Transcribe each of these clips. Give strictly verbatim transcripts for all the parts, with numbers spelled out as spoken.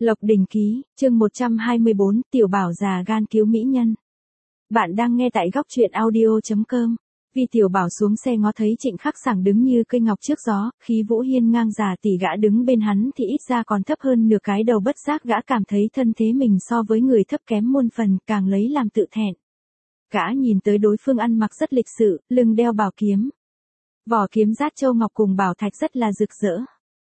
Lộc Đình Ký, chương một trăm hai mươi bốn, tiểu bảo già gan cứu mỹ nhân. Bạn đang nghe tại góc truyện audio chấm com. Vi tiểu bảo xuống xe ngó thấy Trịnh Khắc Sảng đứng như cây ngọc trước gió, khí vũ hiên ngang già tỷ gã đứng bên hắn thì ít ra còn thấp hơn nửa cái đầu, bất giác gã cảm thấy thân thế mình so với người thấp kém muôn phần, càng lấy làm tự thẹn. Gã nhìn tới đối phương ăn mặc rất lịch sự, lưng đeo bảo kiếm. Vỏ kiếm rát châu ngọc cùng bảo thạch rất là rực rỡ.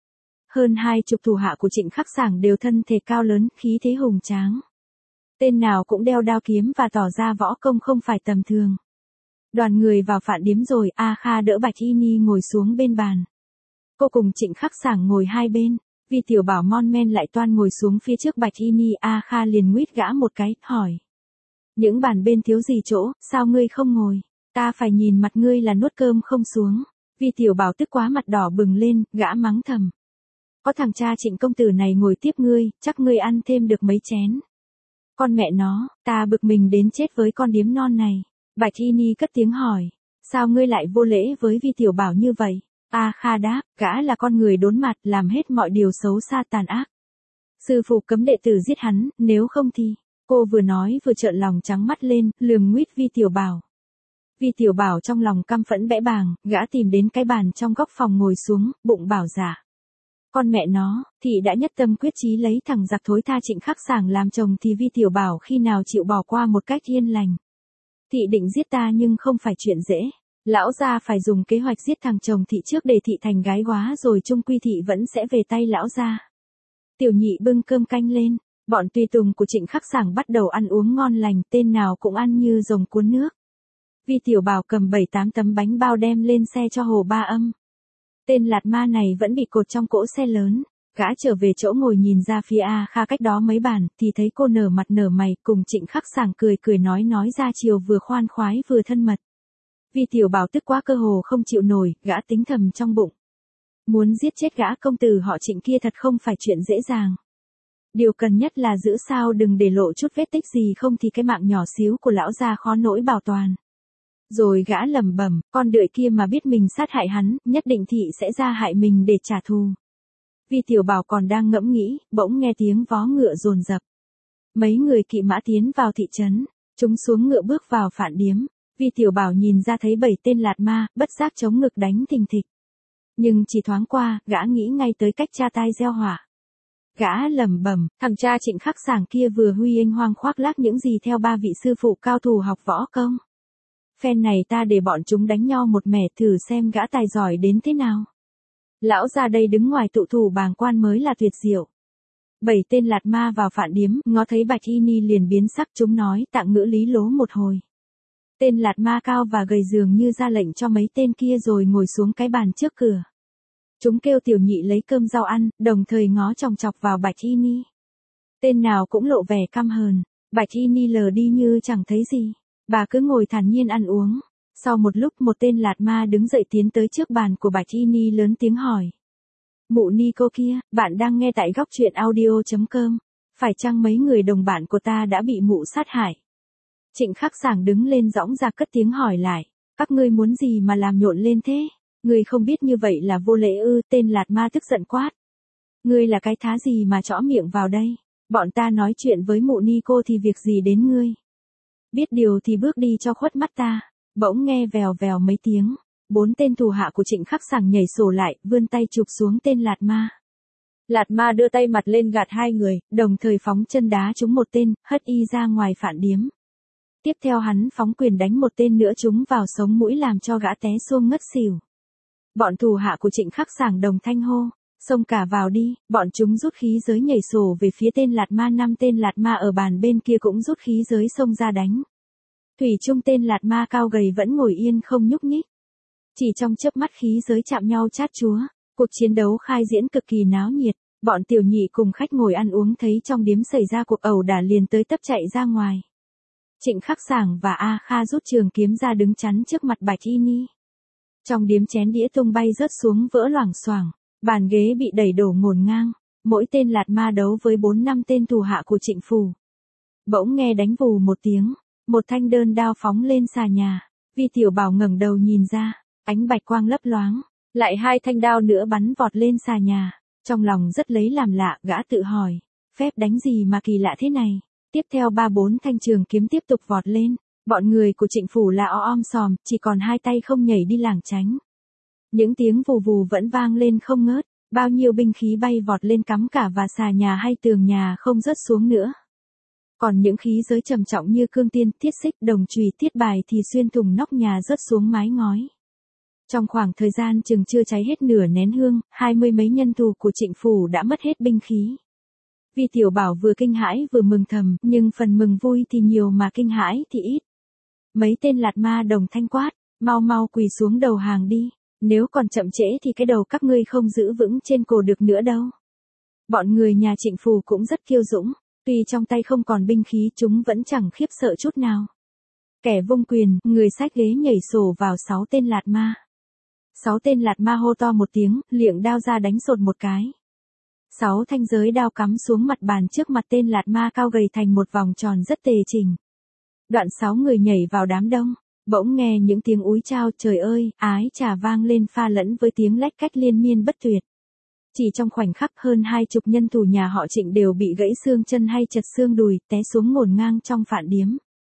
Hơn hai chục thủ hạ của Trịnh Khắc Sảng đều thân thể cao lớn, khí thế hùng tráng. Tên nào cũng đeo đao kiếm và tỏ ra võ công không phải tầm thường. Đoàn người vào phạn điếm rồi, A Kha đỡ Bạch Y Ni ngồi xuống bên bàn. Cô cùng Trịnh Khắc Sảng ngồi hai bên, vì tiểu bảo mon men lại toan ngồi xuống phía trước Bạch Y Ni. A Kha liền nguýt gã một cái, hỏi. Những bàn bên thiếu gì chỗ, sao ngươi không ngồi? Ta phải nhìn mặt ngươi là nuốt cơm không xuống. Vì tiểu bảo tức quá mặt đỏ bừng lên, gã mắng thầm. Có thằng cha Trịnh công tử này ngồi tiếp ngươi, chắc ngươi ăn thêm được mấy chén. Con mẹ nó, ta bực mình đến chết với con điếm non này. Bạch Y Ni cất tiếng hỏi, sao ngươi lại vô lễ với Vi tiểu bảo như vậy? A Kha đáp, gã là con người đốn mặt, làm hết mọi điều xấu xa tàn ác. Sư phụ cấm đệ tử giết hắn, nếu không thì... Cô vừa nói vừa trợn lòng trắng mắt lên, lườm nguýt Vi tiểu bảo. Vi tiểu bảo trong lòng căm phẫn bẽ bàng, gã tìm đến cái bàn trong góc phòng ngồi xuống, bụng bảo dạ. Con mẹ nó, thị đã nhất tâm quyết chí lấy thằng giặc thối tha Trịnh Khắc Sảng làm chồng thì Vi tiểu bảo khi nào chịu bỏ qua một cách yên lành. Thị định giết ta nhưng không phải chuyện dễ. Lão gia phải dùng kế hoạch giết thằng chồng thị trước để thị thành gái góa rồi chung quy thị vẫn sẽ về tay lão gia. Tiểu nhị bưng cơm canh lên, bọn tùy tùng của Trịnh Khắc Sảng bắt đầu ăn uống ngon lành, tên nào cũng ăn như rồng cuốn nước. Vi tiểu bảo cầm bảy tám tấm bánh bao đem lên xe cho Hồ Ba Âm. Tên lạt ma này vẫn bị cột trong cỗ xe lớn. Gã trở về chỗ ngồi nhìn ra phía A Kha cách đó mấy bàn, thì thấy cô nở mặt nở mày cùng Trịnh Khắc Sảng cười cười nói nói ra chiều vừa khoan khoái vừa thân mật. Vi tiểu bảo tức quá cơ hồ không chịu nổi, gã tính thầm trong bụng. Muốn giết chết gã công tử họ Trịnh kia thật không phải chuyện dễ dàng. Điều cần nhất là giữ sao đừng để lộ chút vết tích gì, không thì cái mạng nhỏ xíu của lão gia khó nỗi bảo toàn. Rồi gã lẩm bẩm, con đợi kia mà biết mình sát hại hắn, nhất định thị sẽ ra hại mình để trả thù. Vi tiểu bảo còn đang ngẫm nghĩ, bỗng nghe tiếng vó ngựa dồn dập. Mấy người kỵ mã tiến vào thị trấn, chúng xuống ngựa bước vào phạn điếm. Vi tiểu bảo nhìn ra thấy bảy tên lạt ma, bất giác chống ngực đánh thình thịch. Nhưng chỉ thoáng qua, gã nghĩ ngay tới cách cha tai gieo họa. Gã lẩm bẩm, thằng cha Trịnh Khắc Sảng kia vừa huy anh hoang khoác lác những gì theo ba vị sư phụ cao thủ học võ công. Phen này ta để bọn chúng đánh nhau một mẻ thử xem gã tài giỏi đến thế nào. Lão ra đây đứng ngoài tụ thủ bàng quan mới là tuyệt diệu. Bảy tên lạt ma vào phạn điếm, ngó thấy Bạch Y Ni liền biến sắc, chúng nói tạng ngữ lý lố một hồi. Tên lạt ma cao và gầy dường như ra lệnh cho mấy tên kia rồi ngồi xuống cái bàn trước cửa. Chúng kêu tiểu nhị lấy cơm rau ăn, đồng thời ngó chòng chọc vào Bạch Y Ni. Tên nào cũng lộ vẻ căm hờn, Bạch Y Ni lờ đi như chẳng thấy gì. Bà cứ ngồi thản nhiên ăn uống. Sau một lúc một tên lạt ma đứng dậy tiến tới trước bàn của Bạch Y Ni lớn tiếng hỏi. Mụ Ni cô kia, bạn đang nghe tại góc truyện audio chấm com. Phải chăng mấy người đồng bạn của ta đã bị mụ sát hại? Trịnh Khắc Sảng đứng lên dõng dạc cất tiếng hỏi lại. Các ngươi muốn gì mà làm nhộn lên thế? Ngươi không biết như vậy là vô lễ ư? Tên lạt ma tức giận quát. Ngươi là cái thá gì mà chõ miệng vào đây? Bọn ta nói chuyện với mụ Ni cô thì việc gì đến ngươi? Biết điều thì bước đi cho khuất mắt ta. Bỗng nghe vèo vèo mấy tiếng, bốn tên thủ hạ của Trịnh Khắc Sảng nhảy sổ lại, vươn tay chụp xuống tên lạt ma. Lạt ma đưa tay mặt lên gạt hai người, đồng thời phóng chân đá trúng một tên, hất y ra ngoài phạn điếm. Tiếp theo hắn phóng quyền đánh một tên nữa trúng vào sống mũi làm cho gã té xuông ngất xỉu. Bọn thủ hạ của Trịnh Khắc Sảng đồng thanh hô, xông cả vào đi, bọn chúng rút khí giới nhảy sổ về phía tên lạt ma. Năm tên lạt ma ở bàn bên kia cũng rút khí giới xông ra đánh. Thủy chung tên lạt ma cao gầy vẫn ngồi yên không nhúc nhích. Chỉ trong chớp mắt khí giới chạm nhau chát chúa, cuộc chiến đấu khai diễn cực kỳ náo nhiệt. Bọn tiểu nhị cùng khách ngồi ăn uống thấy trong điếm xảy ra cuộc ẩu đả liền tới tấp chạy ra ngoài. Trịnh Khắc Sảng và A Kha rút trường kiếm ra đứng chắn trước mặt Bạch Y Ni. Trong điếm chén đĩa tung bay rớt xuống vỡ loảng xoảng, bàn ghế bị đẩy đổ ngổn ngang. Mỗi tên lạt ma đấu với bốn năm tên thủ hạ của Trịnh phủ. Bỗng nghe đánh vù một tiếng. Một thanh đơn đao phóng lên xà nhà. Vi tiểu bảo ngẩng đầu nhìn ra, ánh bạch quang lấp loáng, lại hai thanh đao nữa bắn vọt lên xà nhà. Trong lòng rất lấy làm lạ, gã tự hỏi, phép đánh gì mà kỳ lạ thế này. Tiếp theo ba bốn thanh trường kiếm tiếp tục vọt lên, bọn người của Trịnh phủ là o om sòm, chỉ còn hai tay không nhảy đi lảng tránh. Những tiếng vù vù vẫn vang lên không ngớt, bao nhiêu binh khí bay vọt lên cắm cả và xà nhà hay tường nhà không rớt xuống nữa. Còn những khí giới trầm trọng như cương tiên, thiết xích, đồng chùy, thiết bài thì xuyên thủng nóc nhà rớt xuống mái ngói. Trong khoảng thời gian chừng chưa cháy hết nửa nén hương, hai mươi mấy nhân tù của Trịnh phủ đã mất hết binh khí. Vi Tiểu Bảo vừa kinh hãi vừa mừng thầm, nhưng phần mừng vui thì nhiều mà kinh hãi thì ít. Mấy tên lạt ma đồng thanh quát, mau mau quỳ xuống đầu hàng đi, nếu còn chậm trễ thì cái đầu các ngươi không giữ vững trên cổ được nữa đâu. Bọn người nhà Trịnh phủ cũng rất kiêu dũng, tuy trong tay không còn binh khí chúng vẫn chẳng khiếp sợ chút nào. Kẻ vung quyền, người xách ghế nhảy sổ vào sáu tên lạt ma. Sáu tên lạt ma hô to một tiếng, liệng đao ra đánh sột một cái. Sáu thanh giới đao cắm xuống mặt bàn trước mặt tên lạt ma cao gầy thành một vòng tròn rất tề chỉnh. Đoạn sáu người nhảy vào đám đông, bỗng nghe những tiếng úi chao trời ơi, ái chà vang lên pha lẫn với tiếng lách cách liên miên bất tuyệt. Chỉ trong khoảnh khắc hơn hai chục nhân tù nhà họ Trịnh đều bị gãy xương chân hay chật xương đùi, té xuống ngổn ngang trong phạn điếm.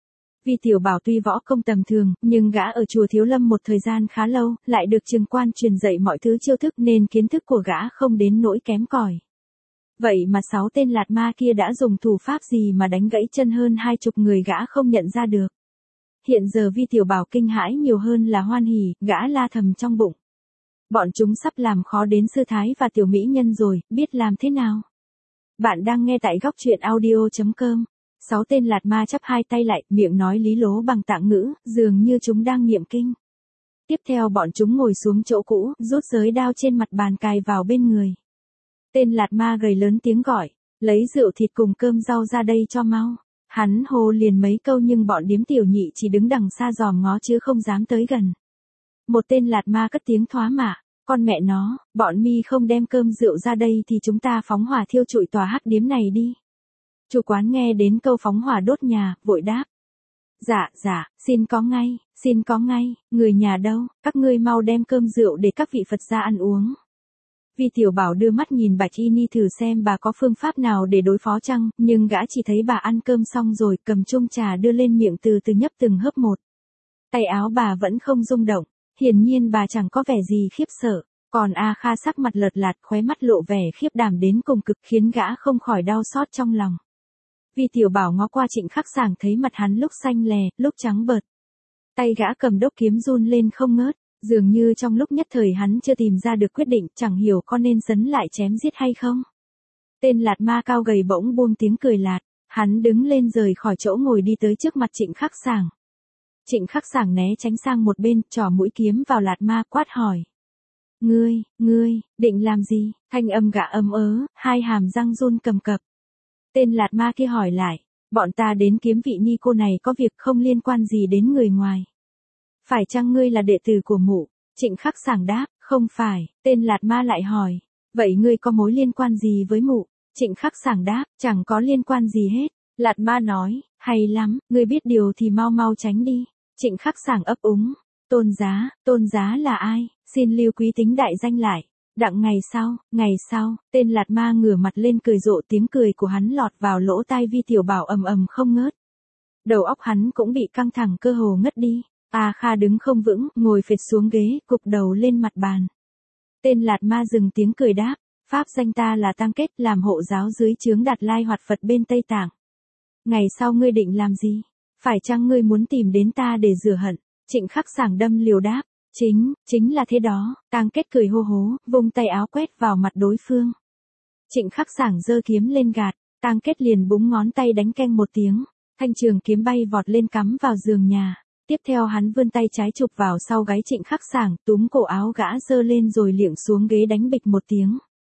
Vi Tiểu Bảo tuy võ công tầm thường, nhưng gã ở chùa Thiếu Lâm một thời gian khá lâu, lại được trường quan truyền dạy mọi thứ chiêu thức nên kiến thức của gã không đến nỗi kém cỏi. Vậy mà sáu tên lạt ma kia đã dùng thủ pháp gì mà đánh gãy chân hơn hai chục người gã không nhận ra được. Hiện giờ Vi Tiểu Bảo kinh hãi nhiều hơn là hoan hỉ, gã la thầm trong bụng. Bọn chúng sắp làm khó đến sư thái và tiểu mỹ nhân rồi, biết làm thế nào. Bạn đang nghe tại góc truyện audio chấm com. Sáu tên lạt ma chắp hai tay lại, miệng nói lý lố bằng tạng ngữ, dường như chúng đang niệm kinh. Tiếp theo bọn chúng ngồi xuống chỗ cũ, rút giới đao trên mặt bàn cài vào bên người. Tên lạt ma gầy lớn tiếng gọi, lấy rượu thịt cùng cơm rau ra đây cho mau. Hắn hô liền mấy câu nhưng bọn điếm tiểu nhị chỉ đứng đằng xa dòm ngó chứ không dám tới gần. Một tên lạt ma cất tiếng thoá mạ, con mẹ nó, bọn mi không đem cơm rượu ra đây thì chúng ta phóng hỏa thiêu trụi tòa hắc điếm này đi. Chủ quán nghe đến câu phóng hỏa đốt nhà, vội đáp. Dạ, dạ, xin có ngay, xin có ngay, người nhà đâu, các ngươi mau đem cơm rượu để các vị Phật gia ăn uống. Vi Tiểu Bảo đưa mắt nhìn Bạch Y Ni thử xem bà có phương pháp nào để đối phó chăng, nhưng gã chỉ thấy bà ăn cơm xong rồi cầm chung trà đưa lên miệng từ từ nhấp từng hớp một. Tay áo bà vẫn không rung động, hiển nhiên bà chẳng có vẻ gì khiếp sợ, còn A Kha sắc mặt lợt lạt khóe mắt lộ vẻ khiếp đảm đến cùng cực khiến gã không khỏi đau xót trong lòng. Vi Tiểu Bảo ngó qua Trịnh Khắc Sảng thấy mặt hắn lúc xanh lè, lúc trắng bợt. Tay gã cầm đốc kiếm run lên không ngớt, dường như trong lúc nhất thời hắn chưa tìm ra được quyết định, chẳng hiểu có nên sấn lại chém giết hay không. Tên lạt ma cao gầy bỗng buông tiếng cười lạt, hắn đứng lên rời khỏi chỗ ngồi đi tới trước mặt Trịnh Khắc Sảng. Trịnh Khắc Sảng né tránh sang một bên, trỏ mũi kiếm vào lạt ma quát hỏi. Ngươi, ngươi, định làm gì? Thanh âm gã ấm ớ, hai hàm răng run cầm cập. Tên lạt ma kia hỏi lại, bọn ta đến kiếm vị ni cô này có việc không liên quan gì đến người ngoài. Phải chăng ngươi là đệ tử của mụ? Trịnh Khắc Sảng đáp, không phải. Tên lạt ma lại hỏi, vậy ngươi có mối liên quan gì với mụ? Trịnh Khắc Sảng đáp, chẳng có liên quan gì hết. Lạt ma nói, hay lắm, ngươi biết điều thì mau mau tránh đi. Trịnh Khắc Sảng ấp úng, Tôn Giá, Tôn Giá là ai? Xin lưu quý tính đại danh lại. Đặng ngày sau, ngày sau, tên lạt ma ngửa mặt lên cười rộ, tiếng cười của hắn lọt vào lỗ tai Vi Tiểu Bảo ầm ầm không ngớt. Đầu óc hắn cũng bị căng thẳng cơ hồ ngất đi. A Kha đứng không vững, ngồi phệt xuống ghế, cụp đầu lên mặt bàn. Tên lạt ma dừng tiếng cười đáp, pháp danh ta là Tăng Kết, làm hộ giáo dưới trướng Đạt Lai Hoạt Phật bên Tây Tạng. Ngày sau ngươi định làm gì? Phải chăng ngươi muốn tìm đến ta để rửa hận? Trịnh Khắc Sảng đâm liều đáp, chính, chính là thế đó. Tăng Kết cười hô hố, vung tay áo quét vào mặt đối phương. Trịnh Khắc Sảng giơ kiếm lên gạt, Tăng Kết liền búng ngón tay đánh keng một tiếng, thanh trường kiếm bay vọt lên cắm vào giường nhà. Tiếp theo hắn vươn tay trái chụp vào sau gáy Trịnh Khắc Sảng, túm cổ áo gã giơ lên rồi liệng xuống ghế đánh bịch một tiếng.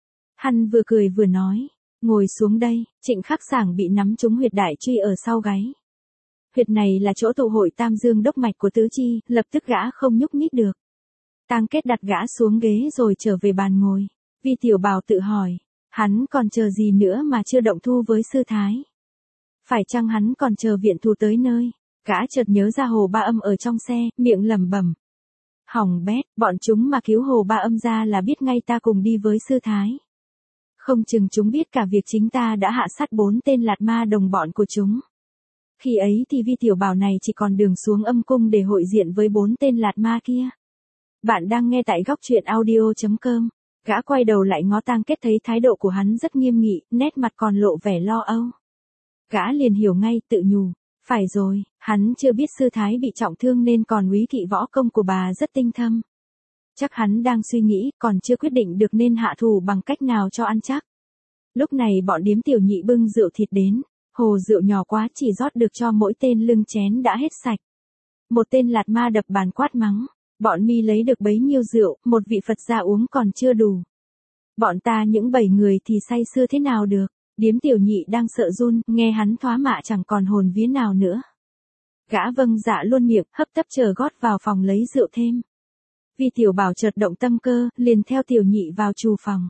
Hắn vừa cười vừa nói, ngồi xuống đây. Trịnh Khắc Sảng bị nắm trúng huyệt đại truy ở sau gáy. Huyệt này là chỗ tụ hội tam dương đốc mạch của tứ chi, lập tức gã không nhúc nhích được. Tăng Kết đặt gã xuống ghế rồi trở về bàn ngồi. Vi Tiểu Bảo tự hỏi, hắn còn chờ gì nữa mà chưa động thu với sư thái? Phải chăng hắn còn chờ viện thủ tới nơi? Gã chợt nhớ ra Hồ Ba Âm ở trong xe, miệng lẩm bẩm. Hỏng bét, bọn chúng mà cứu Hồ Ba Âm ra là biết ngay ta cùng đi với sư thái. Không chừng chúng biết cả việc chính ta đã hạ sát bốn tên lạt ma đồng bọn của chúng. Khi ấy thì Vi tiểu bảo này chỉ còn đường xuống âm cung để hội diện với bốn tên lạt ma kia. Bạn đang nghe tại góc truyện audio chấm com. Gã quay đầu lại ngó Tang Kết thấy thái độ của hắn rất nghiêm nghị, nét mặt còn lộ vẻ lo âu. Gã liền hiểu ngay, tự nhủ. Phải rồi, hắn chưa biết sư thái bị trọng thương nên còn úy kỵ võ công của bà rất tinh thâm. Chắc hắn đang suy nghĩ, còn chưa quyết định được nên hạ thủ bằng cách nào cho ăn chắc. Lúc này bọn điếm tiểu nhị bưng rượu thịt đến, hồ rượu nhỏ quá chỉ rót được cho mỗi tên lưng chén đã hết sạch. Một tên lạt ma đập bàn quát mắng, bọn mi lấy được bấy nhiêu rượu, một vị Phật gia uống còn chưa đủ. Bọn ta những bảy người thì say sưa thế nào được, điếm tiểu nhị đang sợ run, nghe hắn thoá mạ chẳng còn hồn vía nào nữa. Gã vâng dạ luôn miệng, hấp tấp chờ gót vào phòng lấy rượu thêm. Vi tiểu bảo chợt động tâm cơ, liền theo tiểu nhị vào trù phòng.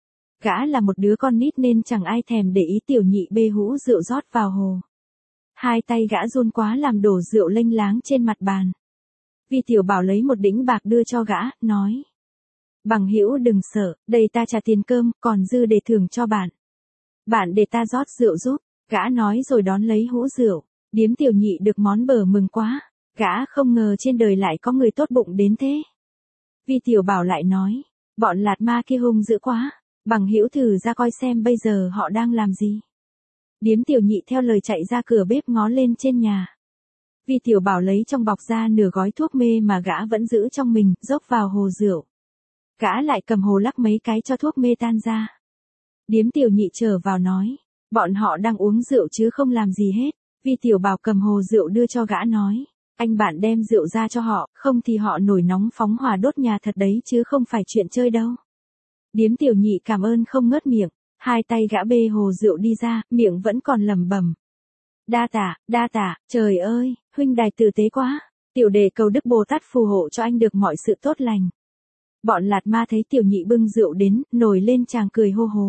Gã là một đứa con nít nên chẳng ai thèm để ý tiểu nhị bê hũ rượu rót vào hồ. Hai tay gã run quá làm đổ rượu lênh láng trên mặt bàn. Vi tiểu bảo lấy một đĩnh bạc đưa cho gã, nói. Bằng hữu đừng sợ, đây ta trả tiền cơm, còn dư để thưởng cho bạn. Bạn để ta rót rượu giúp, gã nói rồi đón lấy hũ rượu. Điếm tiểu nhị được món bờ mừng quá, gã không ngờ trên đời lại có người tốt bụng đến thế. Vi tiểu bảo lại nói, bọn lạt ma kia hung dữ quá, bằng hữu thử ra coi xem bây giờ họ đang làm gì. Điếm tiểu nhị theo lời chạy ra cửa bếp ngó lên trên nhà. Vi tiểu bảo lấy trong bọc ra nửa gói thuốc mê mà gã vẫn giữ trong mình, dốc vào hồ rượu. Gã lại cầm hồ lắc mấy cái cho thuốc mê tan ra. Điếm tiểu nhị trở vào nói, bọn họ đang uống rượu chứ không làm gì hết. Vi tiểu bảo cầm hồ rượu đưa cho gã nói, anh bạn đem rượu ra cho họ, không thì họ nổi nóng phóng hỏa đốt nhà thật đấy chứ không phải chuyện chơi đâu. Điếm tiểu nhị cảm ơn không ngớt miệng, hai tay gã bê hồ rượu đi ra, miệng vẫn còn lẩm bẩm. Đa tả, đa tả, trời ơi, huynh đài tử tế quá, tiểu đệ cầu Đức Bồ Tát phù hộ cho anh được mọi sự tốt lành. Bọn lạt ma thấy tiểu nhị bưng rượu đến, nổi lên chàng cười hô hố.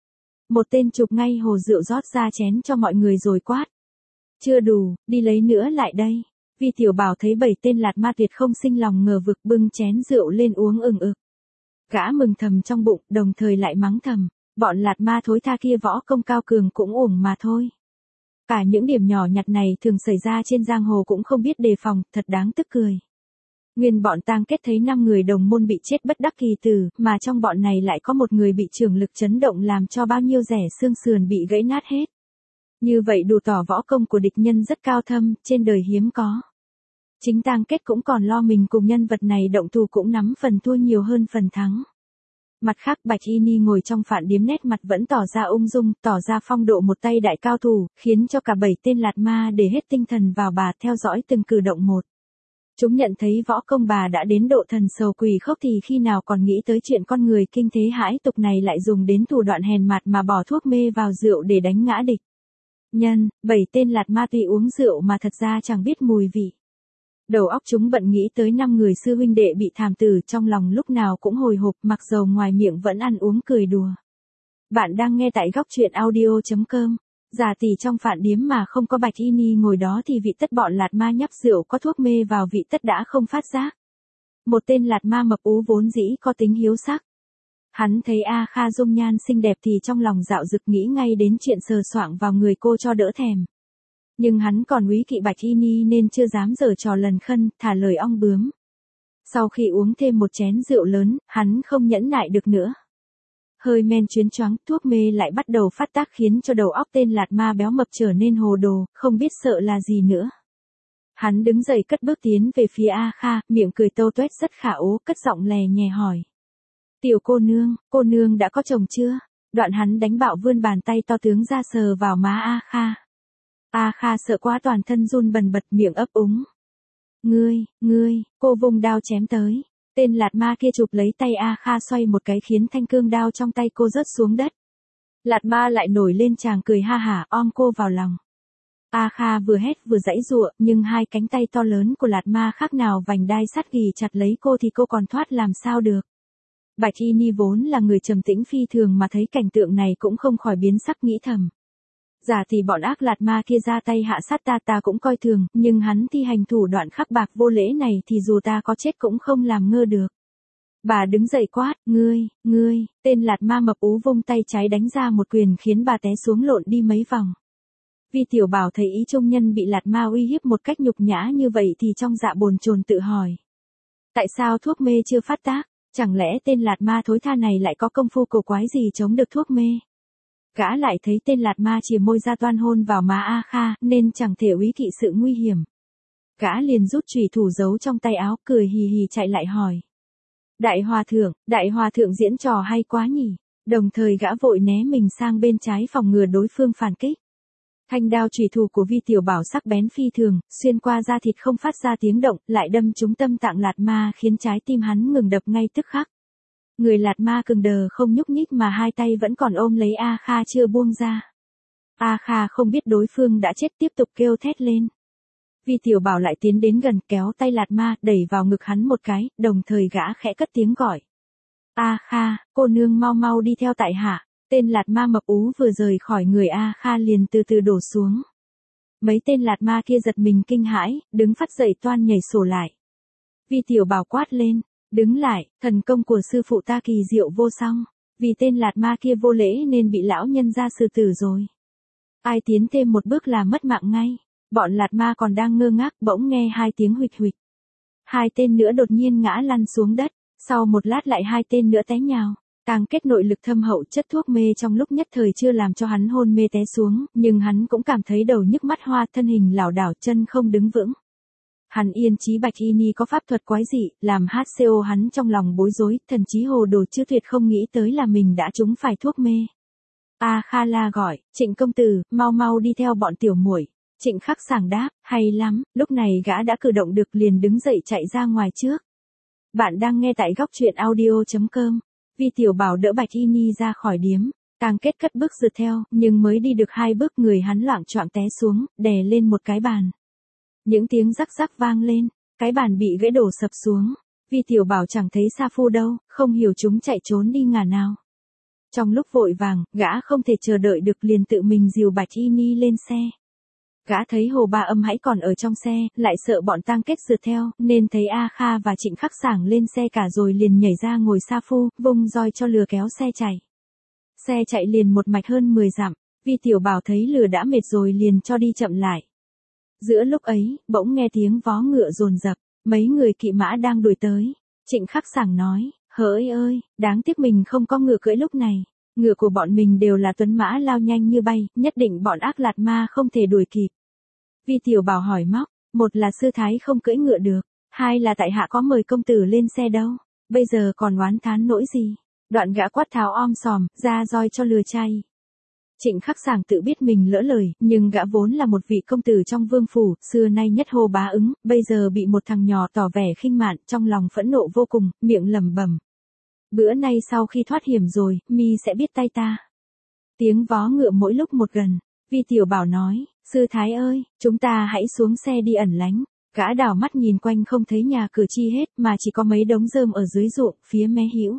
Một tên chụp ngay hồ rượu rót ra chén cho mọi người rồi quát. Chưa đủ, đi lấy nữa lại đây. Vi tiểu bảo thấy bảy tên lạt ma tuyệt không sinh lòng ngờ vực bưng chén rượu lên uống ừng ực. Gã mừng thầm trong bụng, đồng thời lại mắng thầm, bọn lạt ma thối tha kia võ công cao cường cũng uổng mà thôi. Cả những điểm nhỏ nhặt này thường xảy ra trên giang hồ cũng không biết đề phòng, thật đáng tức cười. Nguyên bọn Tang Kết thấy năm người đồng môn bị chết bất đắc kỳ tử, mà trong bọn này lại có một người bị trường lực chấn động làm cho bao nhiêu rẻ xương sườn bị gãy nát hết. Như vậy đủ tỏ võ công của địch nhân rất cao thâm, trên đời hiếm có. Chính Tang Kết cũng còn lo mình cùng nhân vật này động thủ cũng nắm phần thua nhiều hơn phần thắng. Mặt khác Bạch Y Ni ngồi trong phạn điếm nét mặt vẫn tỏ ra ung dung, tỏ ra phong độ một tay đại cao thủ, khiến cho cả bảy tên lạt ma để hết tinh thần vào bà theo dõi từng cử động một. Chúng nhận thấy võ công bà đã đến độ thần sầu quỷ khốc thì khi nào còn nghĩ tới chuyện con người kinh thế hãi tục này lại dùng đến thủ đoạn hèn mạt mà bỏ thuốc mê vào rượu để đánh ngã địch. Nhân, bảy tên lạt ma tuy uống rượu mà thật ra chẳng biết mùi vị. Đầu óc chúng bận nghĩ tới năm người sư huynh đệ bị thảm tử, trong lòng lúc nào cũng hồi hộp, mặc dầu ngoài miệng vẫn ăn uống cười đùa. Bạn đang nghe tại góc truyện audio chấm com. Giả tỷ trong phạn điếm mà không có Bạch Y Ni ngồi đó thì vị tất bọn lạt ma nhấp rượu có thuốc mê vào vị tất đã không phát giác. Một tên lạt ma mập ú vốn dĩ có tính hiếu sắc. Hắn thấy A Kha dung nhan xinh đẹp thì trong lòng dạo dực nghĩ ngay đến chuyện sờ soạng vào người cô cho đỡ thèm. Nhưng hắn còn úy kỵ Bạch Y Ni nên chưa dám giở trò lần khân, thả lời ong bướm. Sau khi uống thêm một chén rượu lớn, hắn không nhẫn nại được nữa. Hơi men chuyến choáng, thuốc mê lại bắt đầu phát tác khiến cho đầu óc tên lạt ma béo mập trở nên hồ đồ, không biết sợ là gì nữa. Hắn đứng dậy cất bước tiến về phía A Kha, miệng cười tâu tuét rất khả ố, cất giọng lè nhè hỏi. Tiểu cô nương, cô nương đã có chồng chưa? Đoạn hắn đánh bạo vươn bàn tay to tướng ra sờ vào má A Kha. A Kha sợ quá toàn thân run bần bật, miệng ấp úng. Ngươi, ngươi, cô vung đao chém tới. Tên lạt ma kia chụp lấy tay A Kha xoay một cái khiến thanh cương đao trong tay cô rớt xuống đất. Lạt ma lại nổi lên chàng cười ha hả om cô vào lòng. A Kha vừa hét vừa giãy giụa, nhưng hai cánh tay to lớn của lạt ma khác nào vành đai sắt ghì chặt lấy cô thì cô còn thoát làm sao được. Bạch Y Ni vốn là người trầm tĩnh phi thường mà thấy cảnh tượng này cũng không khỏi biến sắc nghĩ thầm. Giả thì bọn ác lạt ma kia ra tay hạ sát ta ta cũng coi thường, nhưng hắn thi hành thủ đoạn khắc bạc vô lễ này thì dù ta có chết cũng không làm ngơ được. Bà đứng dậy quát, ngươi, ngươi, tên Lạt Ma mập ú vung tay trái đánh ra một quyền khiến bà té xuống lộn đi mấy vòng. Vi Tiểu Bảo thấy ý trung nhân bị Lạt Ma uy hiếp một cách nhục nhã như vậy thì trong dạ bồn chồn tự hỏi. Tại sao thuốc mê chưa phát tác? Chẳng lẽ tên Lạt Ma thối tha này lại có công phu cổ quái gì chống được thuốc mê? Gã lại thấy tên Lạt Ma chìa môi ra toan hôn vào má A Kha nên chẳng thể úy kỵ sự nguy hiểm. Gã liền rút chùy thủ giấu trong tay áo cười hì hì chạy lại hỏi. Đại hòa thượng, đại hòa thượng diễn trò hay quá nhỉ? Đồng thời gã vội né mình sang bên trái phòng ngừa đối phương phản kích. Thanh đao chùy thủ của Vi Tiểu Bảo sắc bén phi thường, xuyên qua da thịt không phát ra tiếng động, lại đâm trúng tâm tạng Lạt Ma khiến trái tim hắn ngừng đập ngay tức khắc. Người Lạt Ma cứng đờ không nhúc nhích mà hai tay vẫn còn ôm lấy A Kha chưa buông ra. A Kha không biết đối phương đã chết tiếp tục kêu thét lên. Vi Tiểu Bảo lại tiến đến gần kéo tay Lạt Ma đẩy vào ngực hắn một cái, đồng thời gã khẽ cất tiếng gọi. A Kha, cô nương mau mau đi theo tại hạ. Tên Lạt Ma mập ú vừa rời khỏi người A Kha liền từ từ đổ xuống. Mấy tên Lạt Ma kia giật mình kinh hãi, đứng phát dậy toan nhảy sổ lại. Vi Tiểu Bảo quát lên, đứng lại, thần công của sư phụ ta kỳ diệu vô song. Vì tên Lạt Ma kia vô lễ nên bị lão nhân ra xử tử rồi. Ai tiến thêm một bước là mất mạng ngay. Bọn Lạt Ma còn đang ngơ ngác bỗng nghe hai tiếng huỵch huỵch. Hai tên nữa đột nhiên ngã lăn xuống đất, sau một lát lại hai tên nữa té nhào. Tàng Kết nội lực thâm hậu chất thuốc mê trong lúc nhất thời chưa làm cho hắn hôn mê té xuống, nhưng hắn cũng cảm thấy đầu nhức mắt hoa, thân hình lảo đảo, chân không đứng vững. Hắn yên chí Bạch Y Ni có pháp thuật quái dị, làm hát xê ô hắn trong lòng bối rối, thần trí hồ đồ chưa tuyệt không nghĩ tới là mình đã trúng phải thuốc mê. A Kha la gọi, Trịnh công tử, mau mau đi theo bọn tiểu muội. Trịnh Khắc Sảng đáp, hay lắm, lúc này gã đã cử động được liền đứng dậy chạy ra ngoài trước. Bạn đang nghe tại góc truyện audio chấm com. Vi Tiểu Bảo đỡ Bạch Y Ni ra khỏi điếm, Tàng Kết cất bước rượt theo, nhưng mới đi được hai bước người hắn loạng choạng té xuống, đè lên một cái bàn. Những tiếng rắc rắc vang lên, cái bàn bị gãy đổ sập xuống. Vi Tiểu Bảo chẳng thấy Sa Phu đâu, không hiểu chúng chạy trốn đi ngả nào. Trong lúc vội vàng, gã không thể chờ đợi được liền tự mình dìu Bạch Y Ni lên xe. Gã thấy Hồ Ba Âm hãy còn ở trong xe, lại sợ bọn Tang Kết rượt theo, nên thấy A Kha và Trịnh Khắc Sảng lên xe cả rồi liền nhảy ra ngồi Sa Phu, vung roi cho lừa kéo xe chạy. Xe chạy liền một mạch hơn mười dặm, Vi Tiểu Bảo thấy lừa đã mệt rồi liền cho đi chậm lại. Giữa lúc ấy, bỗng nghe tiếng vó ngựa dồn dập, mấy người kỵ mã đang đuổi tới. Trịnh Khắc Sảng nói, hỡi ơi, đáng tiếc mình không có ngựa cưỡi lúc này. Ngựa của bọn mình đều là tuấn mã lao nhanh như bay, nhất định bọn ác Lạt Ma không thể đuổi kịp. Vi Tiểu Bảo hỏi móc, một là sư thái không cưỡi ngựa được, hai là tại hạ có mời công tử lên xe đâu, bây giờ còn oán thán nỗi gì. Đoạn gã quát tháo om sòm, ra roi cho lừa chay. Trịnh Khắc Sảng tự biết mình lỡ lời, nhưng gã vốn là một vị công tử trong vương phủ, xưa nay nhất hô bá ứng, bây giờ bị một thằng nhỏ tỏ vẻ khinh mạn, trong lòng phẫn nộ vô cùng, miệng lẩm bẩm. Bữa nay sau khi thoát hiểm rồi, mi sẽ biết tay ta. Tiếng vó ngựa mỗi lúc một gần, Vi Tiểu Bảo nói, sư thái ơi, chúng ta hãy xuống xe đi ẩn lánh. Gã đảo mắt nhìn quanh không thấy nhà cửa chi hết mà chỉ có mấy đống rơm ở dưới ruộng phía mé hữu.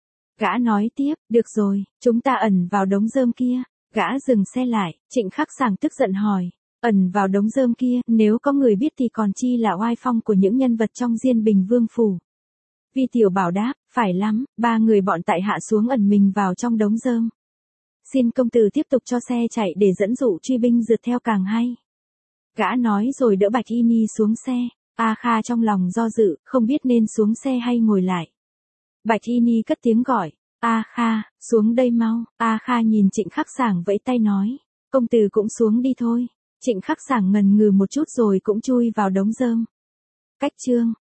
Gã nói tiếp, được rồi, chúng ta ẩn vào đống rơm kia. Gã dừng xe lại, Trịnh Khắc Sảng tức giận hỏi, ẩn vào đống rơm kia, nếu có người biết thì còn chi là oai phong của những nhân vật trong Diên Bình Vương phủ. Vi Tiểu Bảo đáp, phải lắm, ba người bọn tại hạ xuống ẩn mình vào trong đống rơm. Xin công tử tiếp tục cho xe chạy để dẫn dụ truy binh rượt theo càng hay. Gã nói rồi đỡ Bạch Y Ni xuống xe, A Kha trong lòng do dự, không biết nên xuống xe hay ngồi lại. Bạch Y Ni cất tiếng gọi, A Kha, xuống đây mau. A Kha nhìn Trịnh Khắc Sảng vẫy tay nói, công tử cũng xuống đi thôi. Trịnh Khắc Sảng ngần ngừ một chút rồi cũng chui vào đống rơm. Cách chương